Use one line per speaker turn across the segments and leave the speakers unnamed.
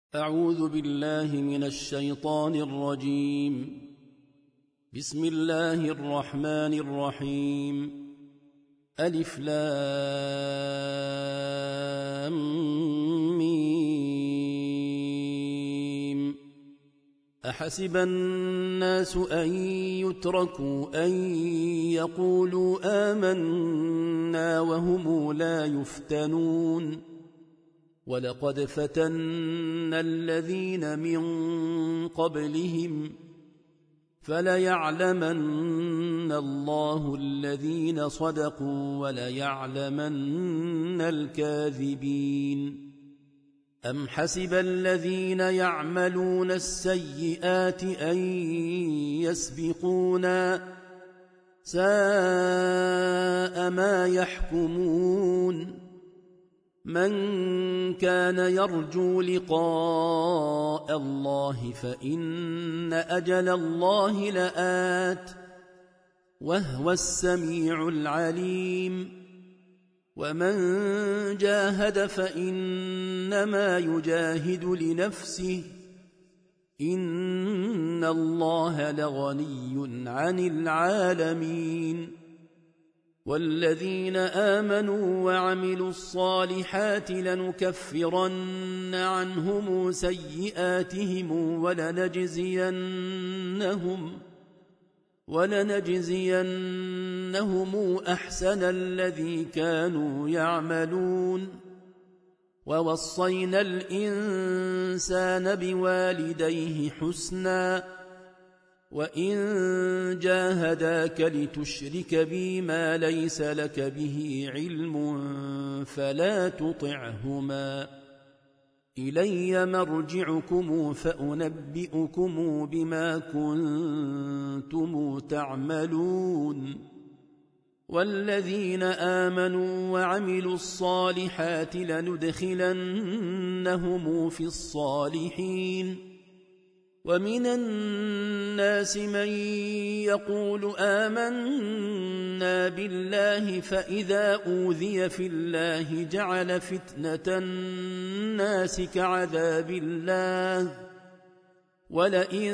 أعوذ بالله من الشيطان الرجيم. بسم الله الرحمن الرحيم. ألف لام ميم. أحسب الناس أن يتركوا أن يقولوا آمنا وهم لا يفتنون. ولقد فتنا الذين من قبلهم فليعلمن الله الذين صدقوا وليعلمن الكاذبين. أم حسب الذين يعملون السيئات أن يسبقونا ساء ما يحكمون. من كان يرجو لقاء الله فإن أجل الله لآت وهو السميع العليم. ومن جاهد فإنما يجاهد لنفسه إن الله لغني عن العالمين. والذين آمنوا وعملوا الصالحات لنكفرن عنهم سيئاتهم ولنجزينهم أحسن الذي كانوا يعملون. ووصينا الإنسان بوالديه حسنا وإن جاهداك لتشرك بي ما ليس لك به علم فلا تطعهما. إلي مرجعكم فأنبئكم بما كنتم تعملون. والذين آمنوا وعملوا الصالحات لندخلنهم في الصالحين. ومن الناس من يقول آمنا بالله فإذا أوذي في الله جعل فتنة الناس كعذاب الله ولئن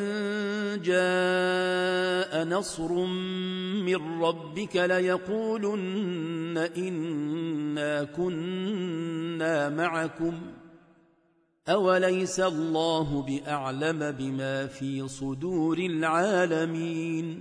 جاء نصر من ربك ليقولن إنا كنا معكم أوليس الله بأعلم بما في صدور العالمين.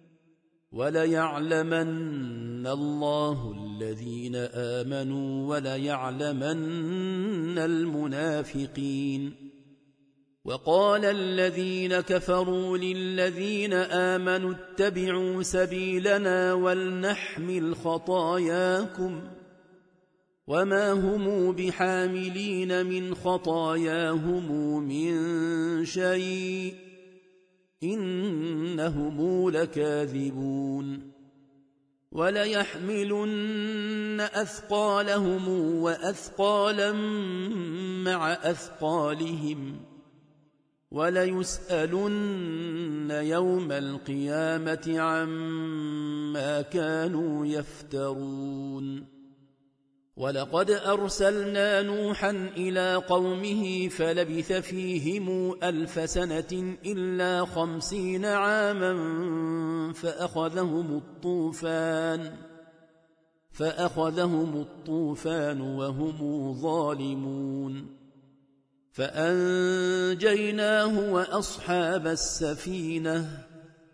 وليعلمن الله الذين آمنوا وليعلمن المنافقين. وقال الذين كفروا للذين آمنوا اتبعوا سبيلنا ولنحمل خطاياكم وما هم بحاملين من خطاياهم من شيء إنهم لكاذبون. وليحملن أثقالهم وأثقالا مع أثقالهم وليسألن يوم القيامة عما كانوا يفترون. ولقد أرسلنا نوحا إلى قومه فلبث فيهم 1000 سنة إلا 50 عاما فأخذهم الطوفان وهم ظالمون. فأنجيناه وأصحاب السفينة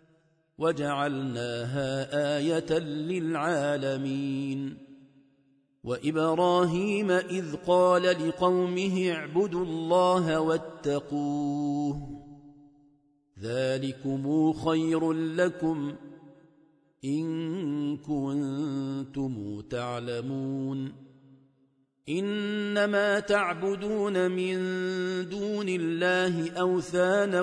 وجعلناها آية للعالمين. وإبراهيم إذ قال لقومه اعبدوا الله واتقوه ذلكم خير لكم إن كنتم تعلمون. إنما تعبدون من دون الله أوثانا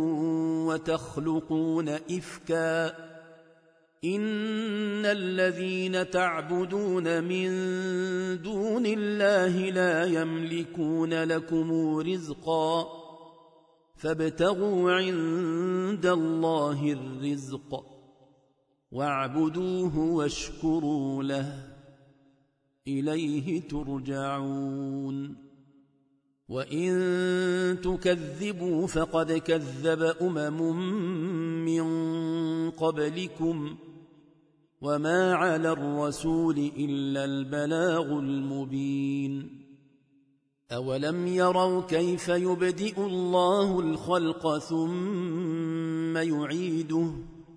وتخلقون إفكا إن الذين تعبدون من دون الله لا يملكون لكم رزقا فابتغوا عند الله الرزق واعبدوه واشكروا له إليه ترجعون وإن تكذبوا فقد كذب من قبلكم وما على الرسول إلا البلاغ المبين أولم يروا كيف يبدئ الله الخلق ثم يعيده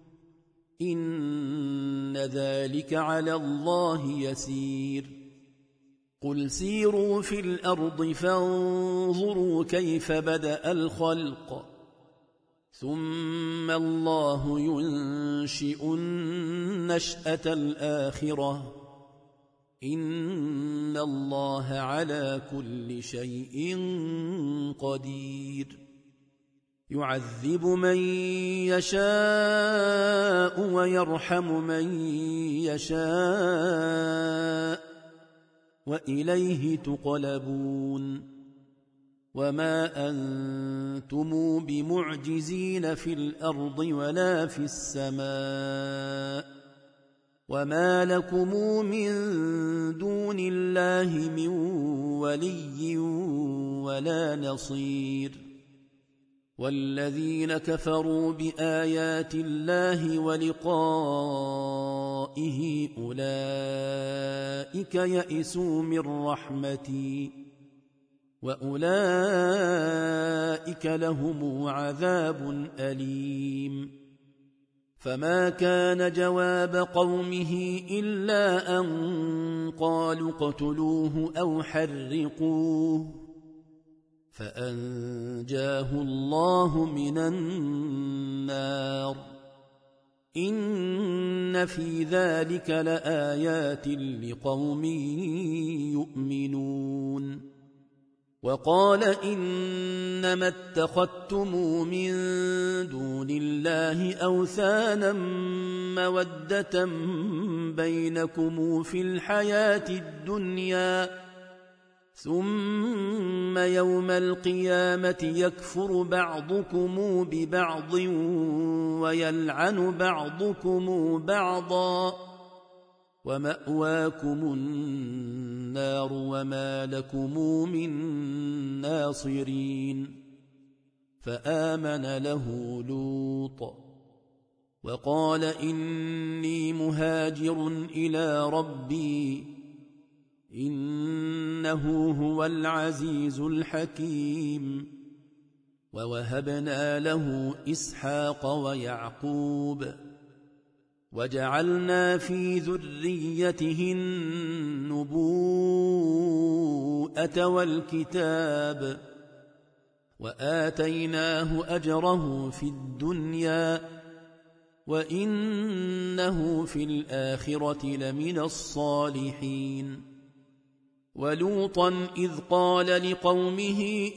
إن ذلك على الله يسير قل سيروا في الأرض فانظروا كيف بدأ الخلق ثم الله ينشئ النشأة الآخرة إن الله على كل شيء قدير يعذب من يشاء ويرحم من يشاء وإليه تقلبون وما أنتم بمعجزين في الأرض ولا في السماء وما لكم من دون الله من ولي ولا نصير والذين كفروا بآيات الله ولقائه أولئك يئسوا من رحمتي وأولئك لهم عذاب أليم فما كان جواب قومه إلا أن قالوا اقتلوه أو حرقوه فأنجاه الله من النار إن في ذلك لآيات لقوم يؤمنون وقال إنما اتخذتم من دون الله أوثانا مودة بينكم في الحياة الدنيا ثم يوم القيامة يكفر بعضكم ببعض ويلعن بعضكم بعضا ومأواكم النار وما لكم من ناصرين فآمن له لوط وقال إني مهاجر إلى ربي إنه هو العزيز الحكيم ووهبنا له إسحاق ويعقوب وجعلنا في ذريته النبوءة والكتاب وآتيناه أجره في الدنيا وإنه في الآخرة لمن الصالحين ولوطا إذ قال لقومه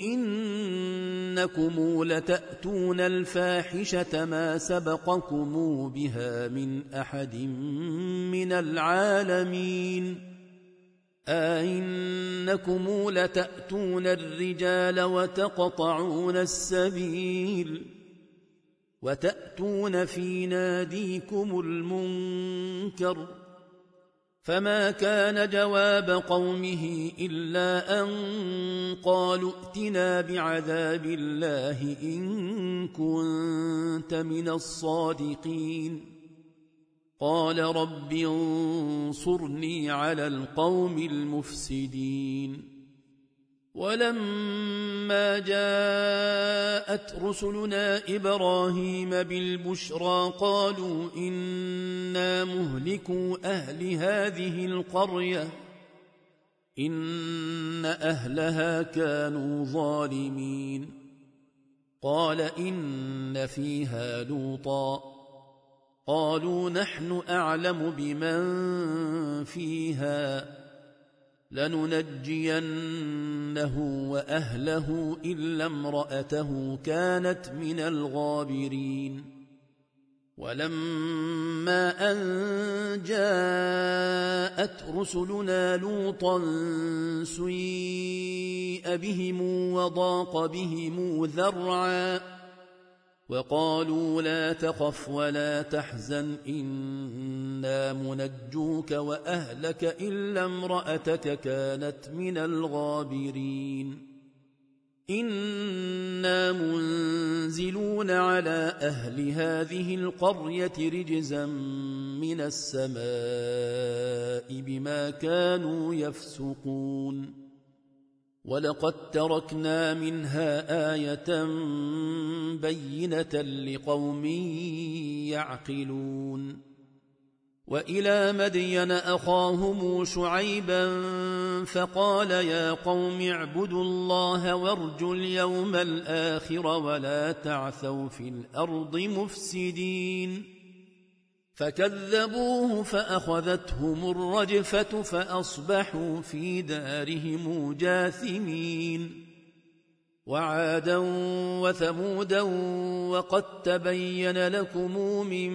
إنكم لتأتون الفاحشة ما سبقكم بها من أحد من العالمين أئنكم لتأتون الرجال وتقطعون السبيل وتأتون في ناديكم المنكر فما كان جواب قومه إلا أن قالوا ائتنا بعذاب الله إن كنت من الصادقين قال رب انصرني على القوم المفسدين ولما جاءت رسلنا إبراهيم بالبشرى قالوا إنا مهلكو أهل هذه القرية إن أهلها كانوا ظالمين قال إن فيها لوطا قالوا نحن أعلم بمن فيها لننجينه وأهله إلا امرأته كانت من الغابرين ولما أن جاءت رسلنا لوطا سيء بهم وضاق بهم ذرعا وقالوا لا تخف ولا تحزن إنا منجوك وأهلك إلا امرأتك كانت من الغابرين إنا منزلون على أهل هذه القرية رجزا من السماء بما كانوا يفسقون ولقد تركنا منها آية بينة لقوم يعقلون وإلى مدين أخاهم شعيبا فقال يا قوم اعبدوا الله وارجوا اليوم الآخر ولا تعثوا في الأرض مفسدين فكذبوه فأخذتهم الرجفة فأصبحوا في دارهم جاثمين وعادا وثمودا وقد تبين لكم من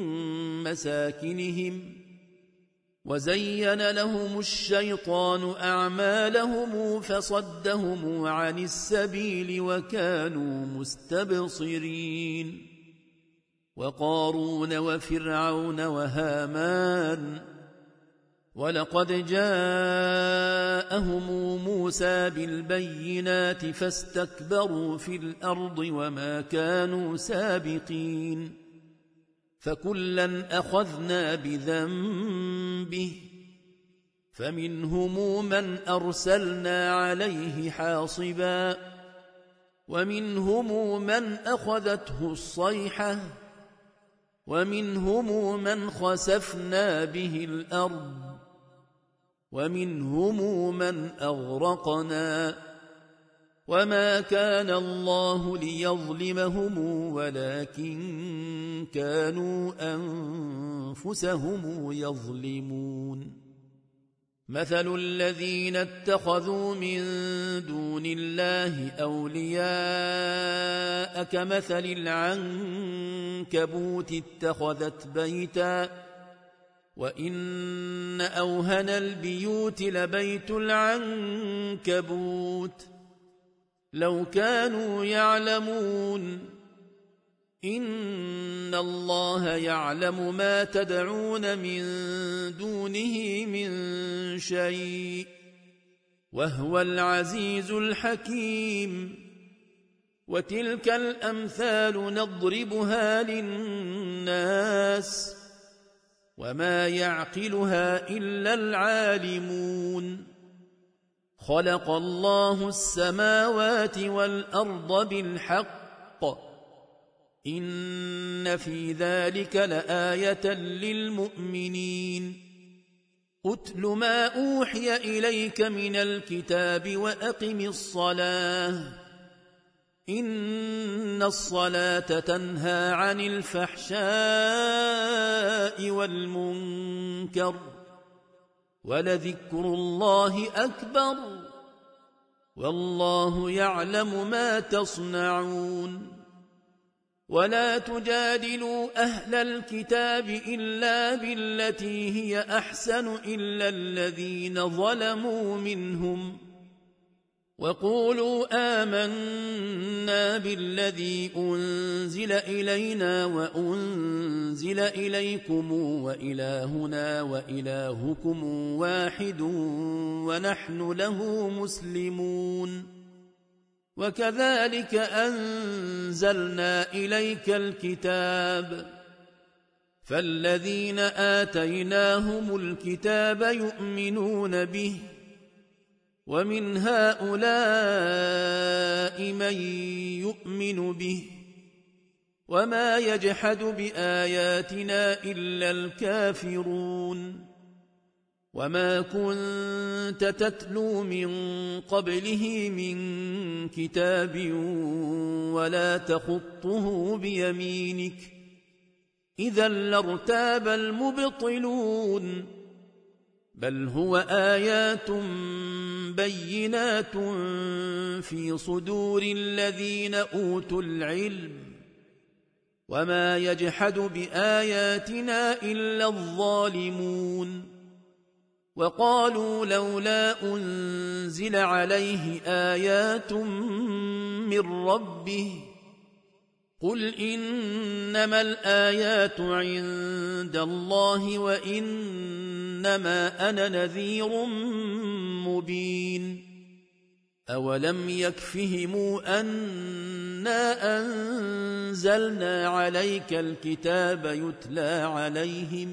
مساكنهم وزين لهم الشيطان أعمالهم فصدهم عن السبيل وكانوا مستبصرين وقارون وفرعون وهامان ولقد جاءهم موسى بالبينات فاستكبروا في الأرض وما كانوا سابقين فكلا أخذنا بذنبه فمنهم من أرسلنا عليه حاصبا ومنهم من أخذته الصيحة ومنهم من خسفنا به الأرض ومنهم من أغرقنا وما كان الله ليظلمهم ولكن كانوا أنفسهم يظلمون مثل الذين اتخذوا من دون الله أولياء كمثل العنكبوت اتخذت بيتا وإن أوهن البيوت لبيت العنكبوت لو كانوا يعلمون إن الله يعلم ما تدعون من دونه من شيء وهو العزيز الحكيم وتلك الأمثال نضربها للناس وما يعقلها إلا العالمون خلق الله السماوات والأرض بالحق إن في ذلك لآية للمؤمنين أتل ما أوحي إليك من الكتاب وأقم الصلاة إن الصلاة تنهى عن الفحشاء والمنكر ولذكر الله أكبر والله يعلم ما تصنعون ولا تجادلوا أهل الكتاب إلا بالتي هي أحسن إلا الذين ظلموا منهم وقولوا آمنا بالذي أنزل إلينا وأنزل إليكم وإلهنا وإلهكم واحد ونحن له مسلمون وكذلك أنزلنا إليك الكتاب فالذين آتيناهم الكتاب يؤمنون به ومن هؤلاء من يؤمن به وما يجحد بآياتنا إلا الكافرون وما كنت تتلو من قبله من كتاب ولا تخطه بيمينك إذا لارتاب المبطلون بل هو آيات بينات في صدور الذين أوتوا العلم وما يجحد بآياتنا إلا الظالمون وقالوا لولا أنزل عليه آيات من ربه قل إنما الآيات عند الله وإنما أنا نذير مبين أولم يكفهم أنا أنزلنا عليك الكتاب يتلى عليهم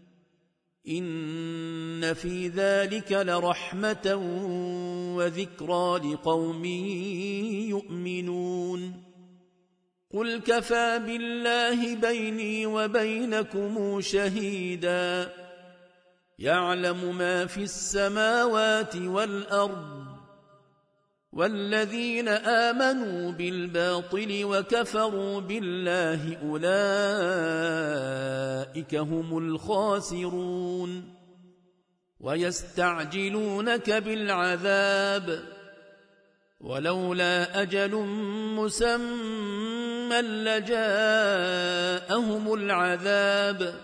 إن في ذلك لرحمة وذكرى لقوم يؤمنون قل كفى بالله بيني وبينكم شهيدا يعلم ما في السماوات والأرض والذين آمنوا بالباطل وكفروا بالله أولئك هم الخاسرون ويستعجلونك بالعذاب ولولا أجل مسمى لجاءهم العذاب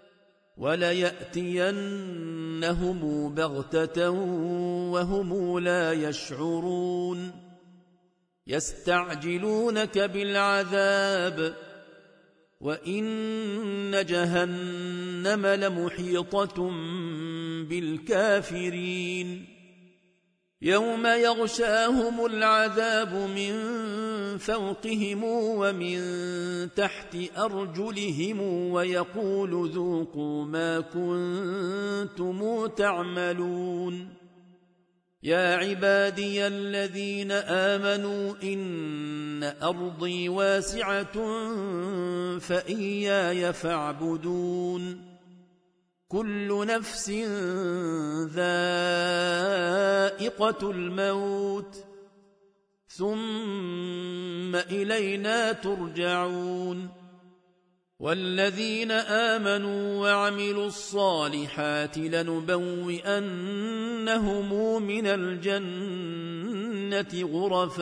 وليأتينهم بغتة وهم لا يشعرون يستعجلونك بالعذاب وإن جهنم لمحيطة بالكافرين يوم يغشاهم العذاب من فوقهم ومن تحت أرجلهم ويقول ذوقوا ما كنتم تعملون يا عبادي الذين آمنوا إن أرضي واسعة فإياي فاعبدون كل نفس ذائقة الموت ثم إلينا ترجعون والذين آمنوا وعملوا الصالحات لنبوئنهم من الجنة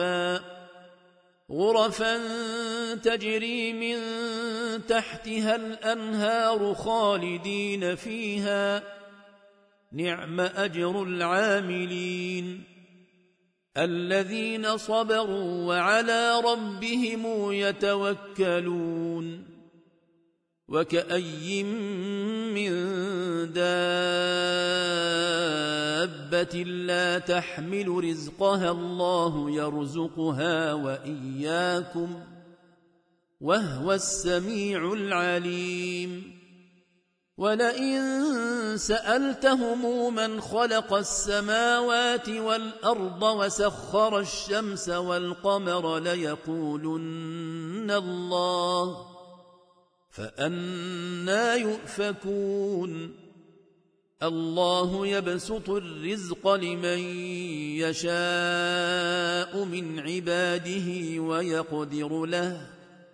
غرفا تجري من تحتها الأنهار خالدين فيها نعم أجر العاملين الذين صبروا وعلى ربهم يتوكلون وكأي من دابة لا تحمل رزقها الله يرزقها وإياكم وهو السميع العليم ولئن سألتهم من خلق السماوات والأرض وسخر الشمس والقمر ليقولن الله فأنى يؤفكون الله يبسط الرزق لمن يشاء من عباده ويقدر له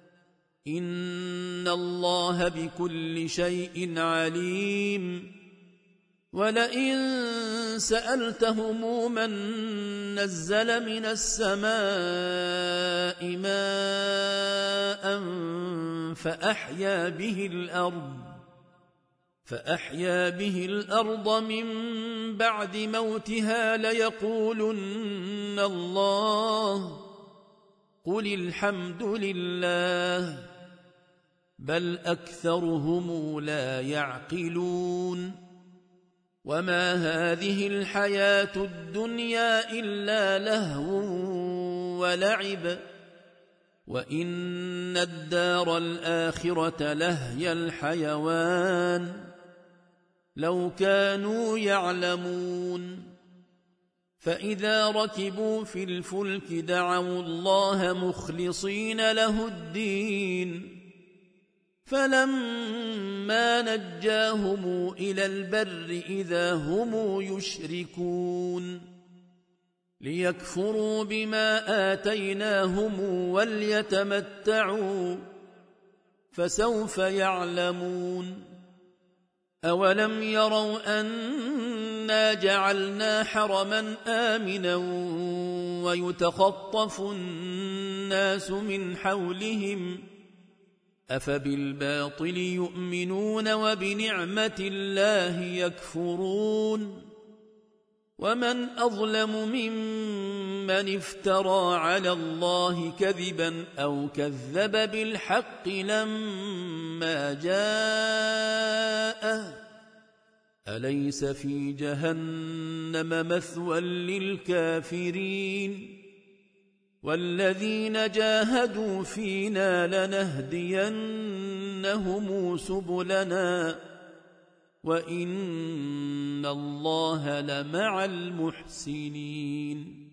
إن الله بكل شيء عليم ولئن سألتهم من نزل من السماء ماء فأحيا به الأرض من بعد موتها ليقولن الله قل الحمد لله بل أكثرهم لا يعقلون وما هذه الحياة الدنيا إلا لهو ولعب وإن الدار الآخرة لهي الحيوان لو كانوا يعلمون فإذا ركبوا في الفلك دعوا الله مخلصين له الدين فلما نجاهم إلى البر إذا هم يشركون ليكفروا بما آتيناهم وليتمتعوا فسوف يعلمون أولم يروا أنا جعلنا حرما آمنا ويتخطف الناس من حولهم أفبالباطل يؤمنون وبنعمة الله يكفرون ومن أظلم ممن افترى على الله كذبا أو كذب بالحق لما جاءه أليس في جهنم مثوى للكافرين والذين جاهدوا فينا لنهدينهم سبلنا وإن الله لمع المحسنين